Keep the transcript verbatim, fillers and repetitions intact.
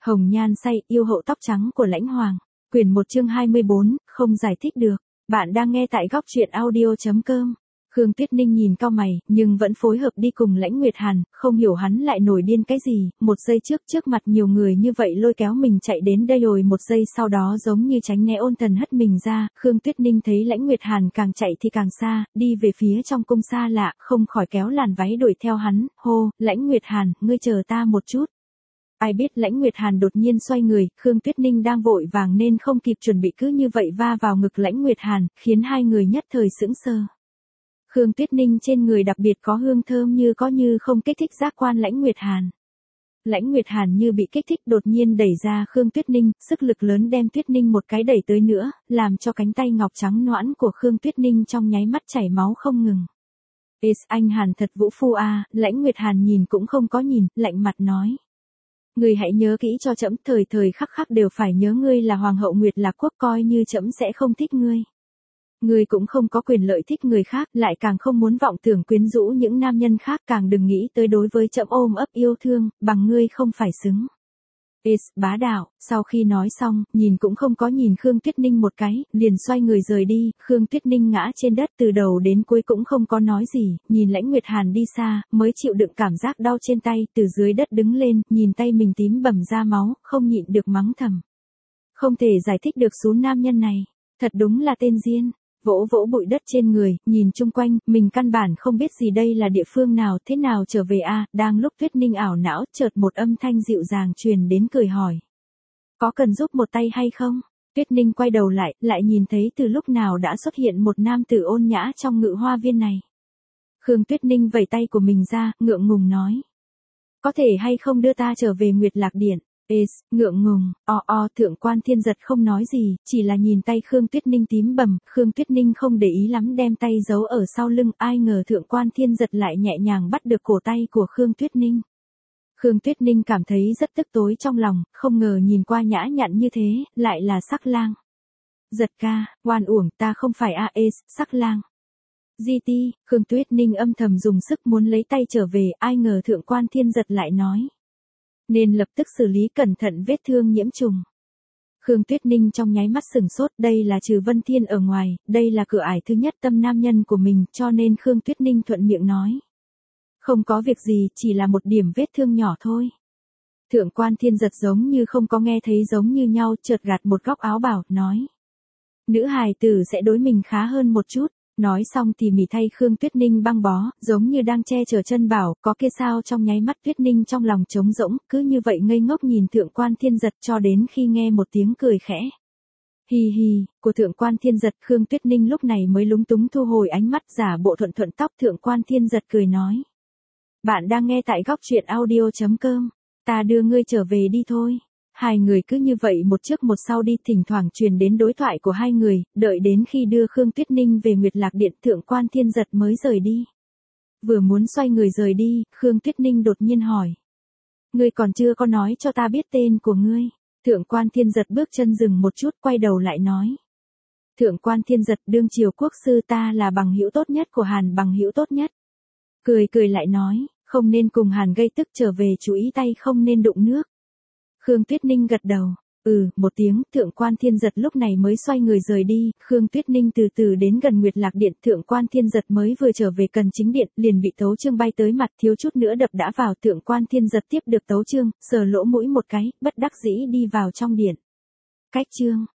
Hồng nhan say, yêu hậu tóc trắng của Lãnh Hoàng. Quyển một chương hai mươi bốn, không giải thích được. Bạn đang nghe tại góc truyện audio chấm com. Khương Tuyết Ninh nhìn cau mày, nhưng vẫn phối hợp đi cùng Lãnh Nguyệt Hàn, không hiểu hắn lại nổi điên cái gì, một giây trước trước mặt nhiều người như vậy lôi kéo mình chạy đến đây rồi một giây sau đó giống như tránh né ôn thần hất mình ra, Khương Tuyết Ninh thấy Lãnh Nguyệt Hàn càng chạy thì càng xa, đi về phía trong cung xa lạ, không khỏi kéo làn váy đuổi theo hắn, hô, Lãnh Nguyệt Hàn, ngươi chờ ta một chút. Ai biết Lãnh Nguyệt Hàn đột nhiên xoay người, Khương Tuyết Ninh đang vội vàng nên không kịp chuẩn bị cứ như vậy va vào ngực Lãnh Nguyệt Hàn, khiến hai người nhất thời sững sờ. Khương Tuyết Ninh trên người đặc biệt có hương thơm như có như không kích thích giác quan Lãnh Nguyệt Hàn. Lãnh Nguyệt Hàn như bị kích thích đột nhiên đẩy ra Khương Tuyết Ninh, sức lực lớn đem Tuyết Ninh một cái đẩy tới nữa, làm cho cánh tay ngọc trắng nõn của Khương Tuyết Ninh trong nháy mắt chảy máu không ngừng. Is anh Hàn thật vũ phu a, Lãnh Nguyệt Hàn nhìn cũng không có nhìn, lạnh mặt nói. Ngươi hãy nhớ kỹ cho trẫm, thời thời khắc khắc đều phải nhớ ngươi là hoàng hậu Nguyệt Lạc Quốc, coi như trẫm sẽ không thích ngươi. Ngươi cũng không có quyền lợi thích người khác, lại càng không muốn vọng tưởng quyến rũ những nam nhân khác, càng đừng nghĩ tới đối với trẫm ôm ấp yêu thương, bằng ngươi không phải xứng. Is, bá đạo, sau khi nói xong, nhìn cũng không có nhìn Khương Tuyết Ninh một cái, liền xoay người rời đi, Khương Tuyết Ninh ngã trên đất từ đầu đến cuối cũng không có nói gì, nhìn Lãnh Nguyệt Hàn đi xa, mới chịu đựng cảm giác đau trên tay, từ dưới đất đứng lên, nhìn tay mình tím bầm ra máu, không nhịn được mắng thầm. Không thể giải thích được số nam nhân này, thật đúng là tên điên. Vỗ vỗ bụi đất trên người, nhìn chung quanh, mình căn bản không biết gì đây là địa phương nào, thế nào trở về a, đang lúc Tuyết Ninh ảo não, chợt một âm thanh dịu dàng truyền đến cười hỏi. Có cần giúp một tay hay không? Tuyết Ninh quay đầu lại, lại nhìn thấy từ lúc nào đã xuất hiện một nam tử ôn nhã trong ngự hoa viên này. Khương Tuyết Ninh vẩy tay của mình ra, ngượng ngùng nói. Có thể hay không đưa ta trở về Nguyệt Lạc Điện? Is, ngượng ngùng, o o, thượng quan Thiên Giật không nói gì, chỉ là nhìn tay Khương Tuyết Ninh tím bầm, Khương Tuyết Ninh không để ý lắm đem tay giấu ở sau lưng, ai ngờ thượng quan Thiên Giật lại nhẹ nhàng bắt được cổ tay của Khương Tuyết Ninh. Khương Tuyết Ninh cảm thấy rất tức tối trong lòng, không ngờ nhìn qua nhã nhặn như thế, lại là Sắc Lang. Giật ca, oan uổng, ta không phải a is, Sắc Lang. giê tê, Khương Tuyết Ninh âm thầm dùng sức muốn lấy tay trở về, ai ngờ thượng quan Thiên Giật lại nói. Nên lập tức xử lý cẩn thận vết thương nhiễm trùng. Khương Tuyết Ninh trong nháy mắt sửng sốt, đây là trừ Vân Thiên ở ngoài, đây là cửa ải thứ nhất tâm nam nhân của mình, cho nên Khương Tuyết Ninh thuận miệng nói. Không có việc gì, chỉ là một điểm vết thương nhỏ thôi. Thượng quan Thiên Giật giống như không có nghe thấy giống như nhau, chợt gạt một góc áo bảo, nói. Nữ hài tử sẽ đối mình khá hơn một chút. Nói xong thì mỉ thay Khương Tuyết Ninh băng bó, giống như đang che chở chân bảo, có kia sao trong nháy mắt Tuyết Ninh trong lòng trống rỗng, cứ như vậy ngây ngốc nhìn thượng quan Thiên Giật cho đến khi nghe một tiếng cười khẽ. Hi hi, của thượng quan Thiên Giật, Khương Tuyết Ninh lúc này mới lúng túng thu hồi ánh mắt, giả bộ thuận thuận tóc, thượng quan Thiên Giật cười nói. Bạn đang nghe tại góc truyện audio chấm com, ta đưa ngươi trở về đi thôi. Hai người cứ như vậy một trước một sau đi, thỉnh thoảng truyền đến đối thoại của hai người, đợi đến khi đưa Khương Tuyết Ninh về Nguyệt Lạc Điện, thượng quan Thiên Giật mới rời đi. Vừa muốn xoay người rời đi, Khương Tuyết Ninh đột nhiên hỏi. Ngươi còn chưa có nói cho ta biết tên của ngươi. Thượng quan Thiên Giật bước chân dừng một chút, quay đầu lại nói. Thượng quan Thiên Giật, đương triều quốc sư, ta là bằng hữu tốt nhất của Hàn, bằng hữu tốt nhất. Cười cười lại nói, không nên cùng Hàn gây tức, trở về chú ý tay không nên đụng nước. Khương Tuyết Ninh gật đầu, ừ, một tiếng, thượng quan Thiên Giật lúc này mới xoay người rời đi, Khương Tuyết Ninh từ từ đến gần Nguyệt Lạc Điện, thượng quan Thiên Giật mới vừa trở về cần chính điện, liền bị Tấu Chương bay tới mặt, thiếu chút nữa đập đã vào, thượng quan Thiên Giật tiếp được Tấu Chương, sờ lỗ mũi một cái, bất đắc dĩ đi vào trong điện. Cách chương.